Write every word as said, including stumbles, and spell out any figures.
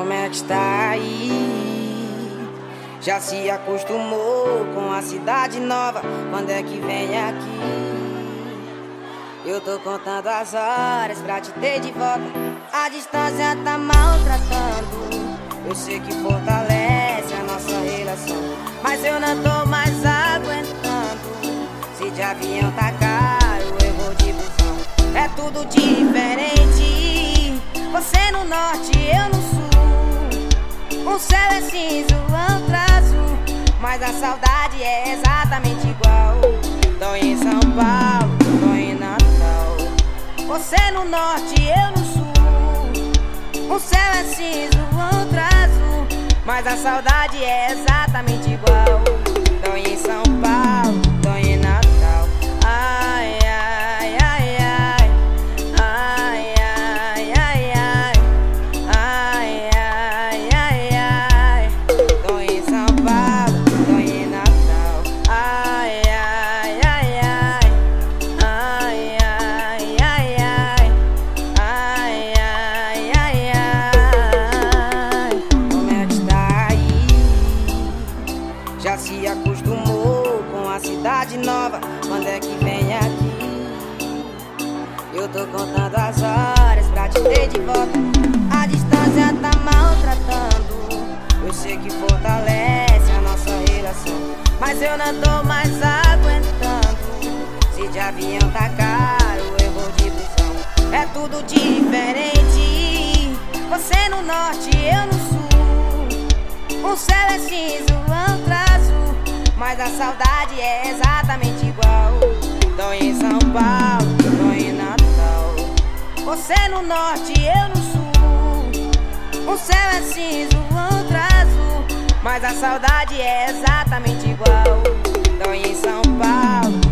Como é que está aí? Já se acostumou com a cidade nova? Quando é que vem aqui? Eu tô contando as horas pra te ter de volta. A distância tá maltratando. Eu sei que fortalece a nossa relação, mas eu não tô mais aguentando. Se de avião tá caro, eu vou de busão. É tudo diferente. Você no norte, eu no sul. O céu é cinza, o outro azul, mas a saudade é exatamente igual. Tô em São Paulo, tô em Natal. Você no norte, eu no sul. O céu é cinza, o outro azul, mas a saudade é exatamente igual. Tô em São Paulo, tô em Natal. Ai, ai, ai, ai. Ai, ai, ai, ai. Ai, ai, ai, ai. Tô em São Paulo, tô em Natal. Ai, ai, ai, ai. Ai, ai, ai, ai. Ai, ai, ai, ai. Como é que está aí? Já se acostumou com a cidade nova? Quando é que vem aqui? Eu tô contando as horas pra te ter de volta. A distância tá maltratando. Eu sei que fortalece a nossa relação, mas eu não tô mais aguentando. Se de avião tá caro, eu vou de busão. É tudo diferente. Você no norte, eu no sul. O céu é cinza, o outro azul, mas a saudade é exatamente igual. Tô em São Paulo, tô em Natal. Você no norte, eu no sul. O céu é cinza, o outro azul, mas a saudade é exatamente igual. Tô em São Paulo,